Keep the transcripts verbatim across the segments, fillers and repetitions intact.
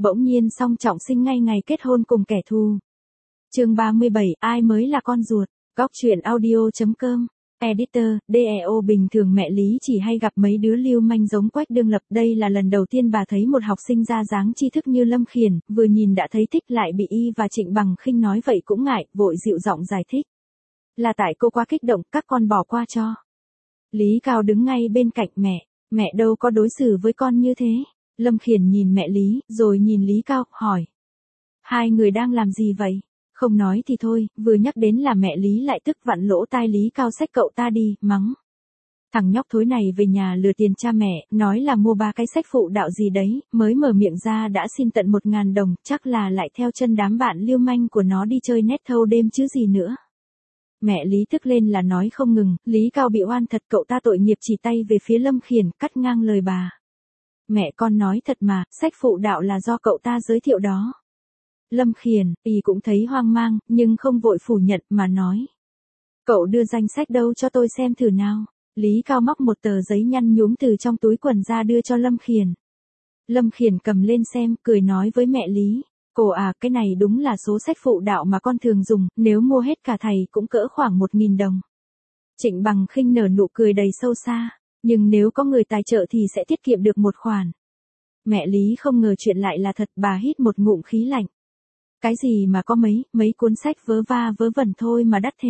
bỗng nhiên song trọng sinh ngay ngày kết hôn cùng kẻ thù. Chương ba mươi bảy, ai mới là con ruột? Góc truyện audio.com. Editor, đê e o bình thường mẹ Lý chỉ hay gặp mấy đứa lưu manh giống Quách Đương Lập, đây là lần đầu tiên bà thấy một học sinh ra dáng tri thức như Lâm Khiển, vừa nhìn đã thấy thích lại bị y và Trịnh Bằng Khinh nói vậy cũng ngại, vội dịu giọng giải thích. Là tại cô quá kích động, các con bỏ qua cho. Lý Cao đứng ngay bên cạnh mẹ, mẹ đâu có đối xử với con như thế. Lâm Khiển nhìn mẹ Lý, rồi nhìn Lý Cao, hỏi. Hai người đang làm gì vậy? Không nói thì thôi, vừa nhắc đến là mẹ Lý lại tức vặn lỗ tai Lý Cao xách cậu ta đi, mắng. Thằng nhóc thối này về nhà lừa tiền cha mẹ, nói là mua ba cái sách phụ đạo gì đấy, mới mở miệng ra đã xin tận một ngàn đồng, chắc là lại theo chân đám bạn lưu manh của nó đi chơi net thâu đêm chứ gì nữa. Mẹ Lý tức lên là nói không ngừng, Lý Cao bị oan thật, cậu ta tội nghiệp chỉ tay về phía Lâm Khiển, cắt ngang lời bà. Mẹ con nói thật mà, sách phụ đạo là do cậu ta giới thiệu đó. Lâm Khiển, y cũng thấy hoang mang, nhưng không vội phủ nhận mà nói. Cậu đưa danh sách đâu cho tôi xem thử nào. Lý Cao móc một tờ giấy nhăn nhúm từ trong túi quần ra đưa cho Lâm Khiển. Lâm Khiển cầm lên xem, cười nói với mẹ Lý. Cô à, cái này đúng là số sách phụ đạo mà con thường dùng, nếu mua hết cả thầy cũng cỡ khoảng một nghìn đồng. Trịnh Bằng Khinh nở nụ cười đầy sâu xa, nhưng nếu có người tài trợ thì sẽ tiết kiệm được một khoản. Mẹ Lý không ngờ chuyện lại là thật, bà hít một ngụm khí lạnh. Cái gì mà có mấy, mấy cuốn sách vớ va vớ vẩn thôi mà đắt thế.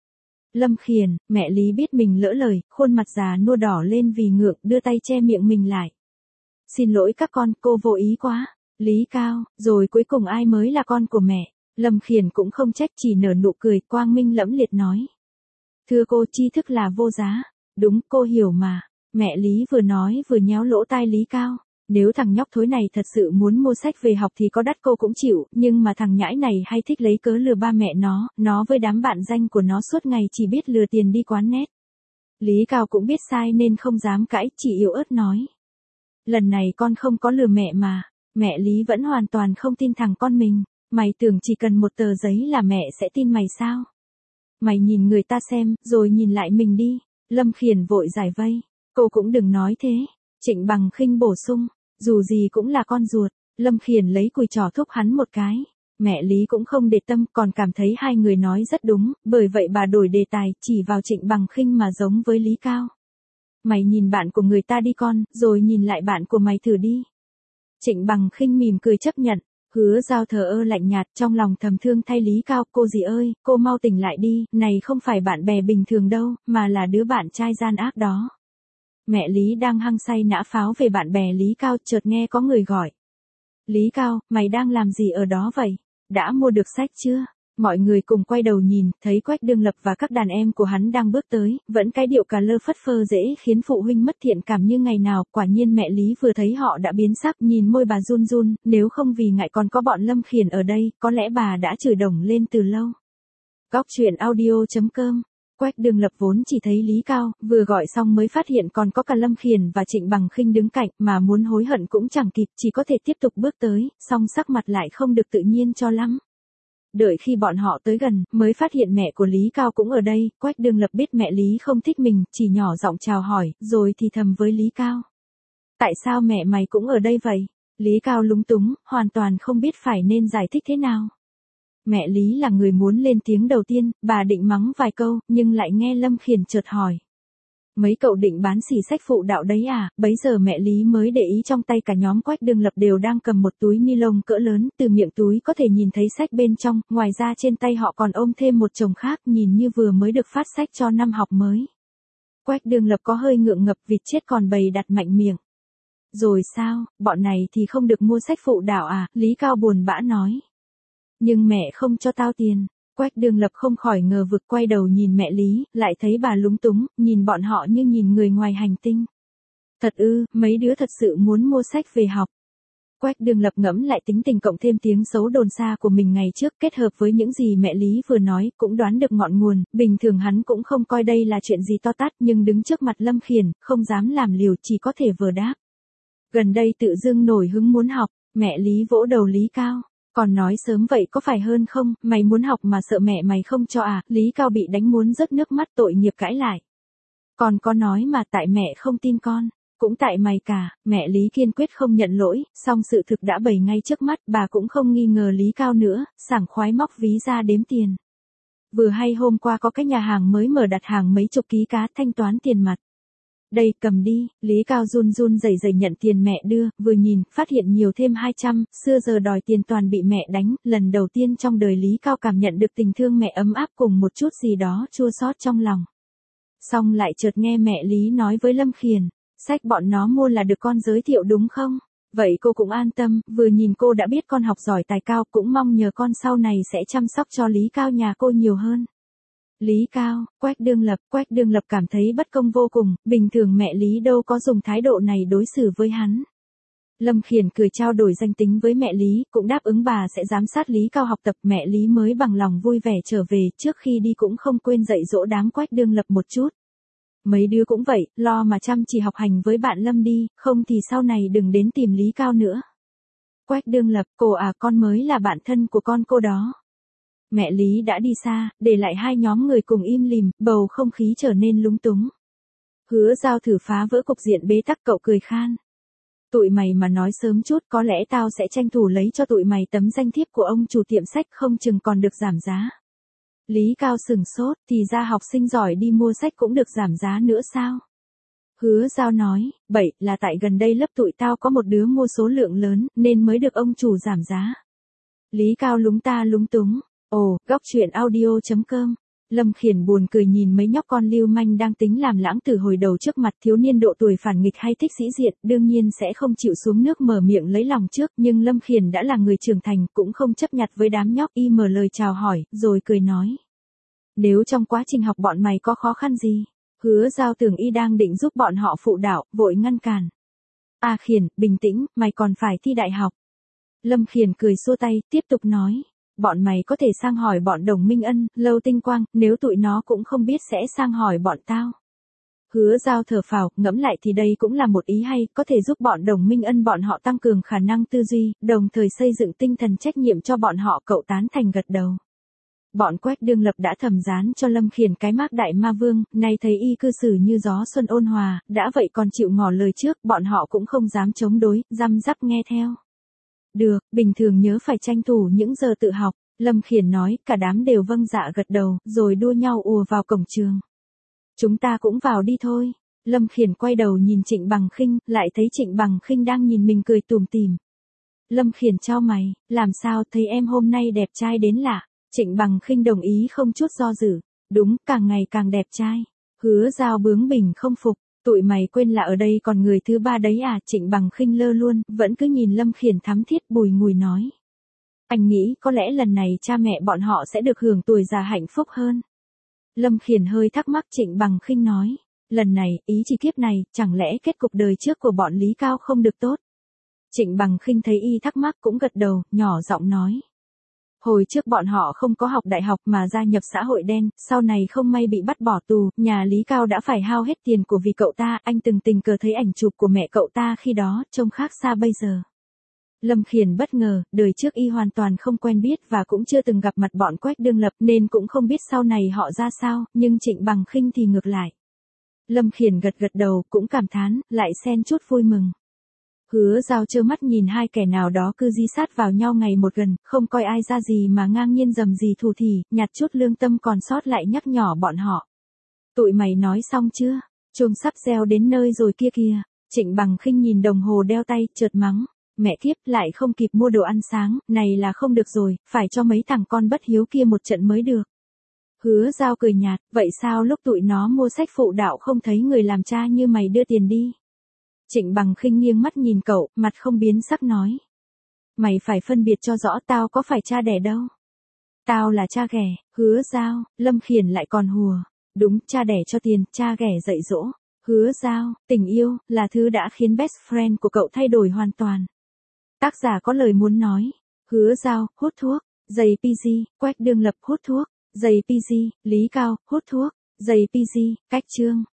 Lâm Khiển, mẹ Lý biết mình lỡ lời, khuôn mặt già nua đỏ lên vì ngượng, đưa tay che miệng mình lại. Xin lỗi các con, cô vô ý quá. Lý Cao, rồi cuối cùng ai mới là con của mẹ? Lâm Khiển cũng không trách, chỉ nở nụ cười, quang minh lẫm liệt nói. Thưa cô, tri thức là vô giá. Đúng, cô hiểu mà. Mẹ Lý vừa nói vừa nhéo lỗ tai Lý Cao. Nếu thằng nhóc thối này thật sự muốn mua sách về học thì có đắt cô cũng chịu, nhưng mà thằng nhãi này hay thích lấy cớ lừa ba mẹ nó, nó với đám bạn danh của nó suốt ngày chỉ biết lừa tiền đi quán net. Lý Cao cũng biết sai nên không dám cãi, chỉ yếu ớt nói. Lần này con không có lừa mẹ mà. Mẹ Lý vẫn hoàn toàn không tin thằng con mình. Mày tưởng chỉ cần một tờ giấy là mẹ sẽ tin mày sao? Mày nhìn người ta xem, rồi nhìn lại mình đi. Lâm Khiển vội giải vây. Cô cũng đừng nói thế. Trịnh Bằng Khinh bổ sung. Dù gì cũng là con ruột. Lâm Khiển lấy cùi trỏ thúc hắn một cái. Mẹ Lý cũng không để tâm, còn cảm thấy hai người nói rất đúng, bởi vậy bà đổi đề tài, chỉ vào Trịnh Bằng Khinh mà giống với Lý Cao. Mày nhìn bạn của người ta đi con, rồi nhìn lại bạn của mày thử đi. Trịnh Bằng Khinh mỉm cười chấp nhận. Hứa Giao thờ ơ lạnh nhạt, trong lòng thầm thương thay Lý Cao. Cô dì ơi, cô mau tỉnh lại đi, này không phải bạn bè bình thường đâu, mà là đứa bạn trai gian ác đó. Mẹ Lý đang hăng say nã pháo về bạn bè Lý Cao, chợt nghe có người gọi. Lý Cao, mày đang làm gì ở đó vậy? Đã mua được sách chưa? Mọi người cùng quay đầu nhìn, thấy Quách Đương Lập và các đàn em của hắn đang bước tới, vẫn cái điệu cà lơ phất phơ dễ khiến phụ huynh mất thiện cảm như ngày nào. Quả nhiên mẹ Lý vừa thấy họ đã biến sắc, nhìn môi bà run run, nếu không vì ngại còn có bọn Lâm Khiển ở đây, có lẽ bà đã chửi đồng lên từ lâu. Góc truyện audio.com. Quách Đương Lập vốn chỉ thấy Lý Cao, vừa gọi xong mới phát hiện còn có cả Lâm Khiển và Trịnh Bằng Khinh đứng cạnh, mà muốn hối hận cũng chẳng kịp, chỉ có thể tiếp tục bước tới, song sắc mặt lại không được tự nhiên cho lắm. Đợi khi bọn họ tới gần, mới phát hiện mẹ của Lý Cao cũng ở đây. Quách Đương Lập biết mẹ Lý không thích mình, chỉ nhỏ giọng chào hỏi, rồi thì thầm với Lý Cao. Tại sao mẹ mày cũng ở đây vậy? Lý Cao lúng túng, hoàn toàn không biết phải nên giải thích thế nào. Mẹ Lý là người muốn lên tiếng đầu tiên, bà định mắng vài câu, nhưng lại nghe Lâm Khiển chợt hỏi. Mấy cậu định bán xỉ sách phụ đạo đấy à? Bấy giờ mẹ Lý mới để ý trong tay cả nhóm Quách Đương Lập đều đang cầm một túi ni lông cỡ lớn, từ miệng túi có thể nhìn thấy sách bên trong, ngoài ra trên tay họ còn ôm thêm một chồng khác, nhìn như vừa mới được phát sách cho năm học mới. Quách Đương Lập có hơi ngượng ngập, vịt chết còn bầy đặt mạnh miệng. Rồi sao, bọn này thì không được mua sách phụ đạo à? Lý Cao buồn bã nói. Nhưng mẹ không cho tao tiền. Quách Đương Lập không khỏi ngờ vực, quay đầu nhìn mẹ Lý, lại thấy bà lúng túng, nhìn bọn họ như nhìn người ngoài hành tinh. Thật ư, mấy đứa thật sự muốn mua sách về học. Quách Đương Lập ngẫm lại tính tình cộng thêm tiếng xấu đồn xa của mình ngày trước, kết hợp với những gì mẹ Lý vừa nói, cũng đoán được ngọn nguồn. Bình thường hắn cũng không coi đây là chuyện gì to tát, nhưng đứng trước mặt Lâm Khiển, không dám làm liều, chỉ có thể vờ đáp. Gần đây tự dưng nổi hứng muốn học, mẹ Lý vỗ đầu Lý Cao. Còn nói sớm vậy có phải hơn không, mày muốn học mà sợ mẹ mày không cho à? Lý Cao bị đánh muốn rớt nước mắt, tội nghiệp cãi lại. Còn có nói mà tại mẹ không tin con. Cũng tại mày cả, mẹ Lý kiên quyết không nhận lỗi, song sự thực đã bày ngay trước mắt, bà cũng không nghi ngờ Lý Cao nữa, sảng khoái móc ví ra đếm tiền. Vừa hay hôm qua có cái nhà hàng mới mở đặt hàng mấy chục ký cá thanh toán tiền mặt. Đây, cầm đi, Lý Cao run run rẩy rẩy nhận tiền mẹ đưa, vừa nhìn, phát hiện nhiều thêm hai trăm, xưa giờ đòi tiền toàn bị mẹ đánh, lần đầu tiên trong đời Lý Cao cảm nhận được tình thương mẹ ấm áp cùng một chút gì đó chua xót trong lòng. Xong lại chợt nghe mẹ Lý nói với Lâm Khiển, sách bọn nó mua là được con giới thiệu đúng không? Vậy cô cũng an tâm, vừa nhìn cô đã biết con học giỏi tài cao, cũng mong nhờ con sau này sẽ chăm sóc cho Lý Cao nhà cô nhiều hơn. Lý Cao, Quách Đương Lập, Quách Đương Lập cảm thấy bất công vô cùng, bình thường mẹ Lý đâu có dùng thái độ này đối xử với hắn. Lâm Khiển cười trao đổi danh tính với mẹ Lý, cũng đáp ứng bà sẽ giám sát Lý Cao học tập, mẹ Lý mới bằng lòng vui vẻ trở về, trước khi đi cũng không quên dạy dỗ đám Quách Đương Lập một chút. Mấy đứa cũng vậy, lo mà chăm chỉ học hành với bạn Lâm đi, không thì sau này đừng đến tìm Lý Cao nữa. Quách Đương Lập, cô à, con mới là bạn thân của con cô đó. Mẹ Lý đã đi xa, để lại hai nhóm người cùng im lìm, bầu không khí trở nên lúng túng. Hứa Giao thử phá vỡ cục diện bế tắc, cậu cười khan. Tụi mày mà nói sớm chút, có lẽ tao sẽ tranh thủ lấy cho tụi mày tấm danh thiếp của ông chủ tiệm sách, không chừng còn được giảm giá. Lý Cao sừng sốt, thì ra học sinh giỏi đi mua sách cũng được giảm giá nữa sao? Hứa Giao nói, bậy, là tại gần đây lớp tụi tao có một đứa mua số lượng lớn, nên mới được ông chủ giảm giá. Lý Cao lúng ta lúng túng. Ồ, góc truyện audio chấm com. Lâm Khiển buồn cười nhìn mấy nhóc con lưu manh đang tính làm lãng tử hồi đầu trước mặt, thiếu niên độ tuổi phản nghịch hay thích sĩ diện, đương nhiên sẽ không chịu xuống nước mở miệng lấy lòng trước, nhưng Lâm Khiển đã là người trưởng thành, cũng không chấp nhặt với đám nhóc, y mở lời chào hỏi, rồi cười nói. Nếu trong quá trình học bọn mày có khó khăn gì? Hứa Giao tưởng y đang định giúp bọn họ phụ đạo, vội ngăn cản. À Khiển, bình tĩnh, mày còn phải thi đại học. Lâm Khiển cười xua tay, tiếp tục nói. Bọn mày có thể sang hỏi bọn Đồng Minh Ân, Lâu Tinh Quang, nếu tụi nó cũng không biết sẽ sang hỏi bọn tao. Hứa Giao thở phào, ngẫm lại thì đây cũng là một ý hay, có thể giúp bọn Đồng Minh Ân bọn họ tăng cường khả năng tư duy, đồng thời xây dựng tinh thần trách nhiệm cho bọn họ, cậu tán thành gật đầu. Bọn Quách Đương Lập đã thầm dán cho Lâm Khiển cái mác đại ma vương, nay thấy y cư xử như gió xuân ôn hòa, đã vậy còn chịu ngỏ lời trước, bọn họ cũng không dám chống đối, răm rắp nghe theo. Được, bình thường nhớ phải tranh thủ những giờ tự học, Lâm Khiển nói, cả đám đều vâng dạ gật đầu, rồi đua nhau ùa vào cổng trường. Chúng ta cũng vào đi thôi. Lâm Khiển quay đầu nhìn Trịnh Bằng Khinh, lại thấy Trịnh Bằng Khinh đang nhìn mình cười tủm tỉm. Lâm Khiển chau mày, làm sao thấy em hôm nay đẹp trai đến lạ. Trịnh Bằng Khinh đồng ý không chút do dự. Đúng, càng ngày càng đẹp trai. Hứa Giao bướng bỉnh không phục. Tụi mày quên là ở đây còn người thứ ba đấy à? Trịnh Bằng Khinh lơ luôn, vẫn cứ nhìn Lâm Khiển thắm thiết, bùi ngùi nói. Anh nghĩ có lẽ lần này cha mẹ bọn họ sẽ được hưởng tuổi già hạnh phúc hơn. Lâm Khiển hơi thắc mắc, Trịnh Bằng Khinh nói. Lần này, ý chỉ kiếp này, chẳng lẽ kết cục đời trước của bọn Lý Cao không được tốt? Trịnh Bằng Khinh thấy y thắc mắc cũng gật đầu, nhỏ giọng nói. Hồi trước bọn họ không có học đại học mà gia nhập xã hội đen, sau này không may bị bắt bỏ tù, nhà Lý Cao đã phải hao hết tiền của vì cậu ta, anh từng tình cờ thấy ảnh chụp của mẹ cậu ta khi đó, trông khác xa bây giờ. Lâm Khiển bất ngờ, đời trước y hoàn toàn không quen biết và cũng chưa từng gặp mặt bọn Quách Đương Lập nên cũng không biết sau này họ ra sao, nhưng Trịnh Bằng Khinh thì ngược lại. Lâm Khiển gật gật đầu, cũng cảm thán, lại xen chút vui mừng. Hứa Giao trơ mắt nhìn hai kẻ nào đó cứ di sát vào nhau ngày một gần, không coi ai ra gì mà ngang nhiên dầm gì thù thì, nhặt chút lương tâm còn sót lại nhắc nhỏ bọn họ. Tụi mày nói xong chưa? Chuông sắp reo đến nơi rồi kia kìa. Trịnh Bằng Khinh nhìn đồng hồ đeo tay, chợt mắng. Mẹ kiếp, lại không kịp mua đồ ăn sáng, này là không được rồi, phải cho mấy thằng con bất hiếu kia một trận mới được. Hứa Giao cười nhạt, vậy sao lúc tụi nó mua sách phụ đạo không thấy người làm cha như mày đưa tiền đi? Trịnh Bằng Khinh nghiêng mắt nhìn cậu, mặt không biến sắc nói. Mày phải phân biệt cho rõ, tao có phải cha đẻ đâu. Tao là cha ghẻ. Hứa Giao, Lâm Khiển lại còn hùa. Đúng, cha đẻ cho tiền, cha ghẻ dạy dỗ. Hứa Giao, tình yêu, là thứ đã khiến best friend của cậu thay đổi hoàn toàn. Tác giả có lời muốn nói. Hứa Giao, hút thuốc. Giày pê giê, Quách Đương Lập hút thuốc. Giày pê giê, Lý Cao, hút thuốc. Giày pê giê, cách chương.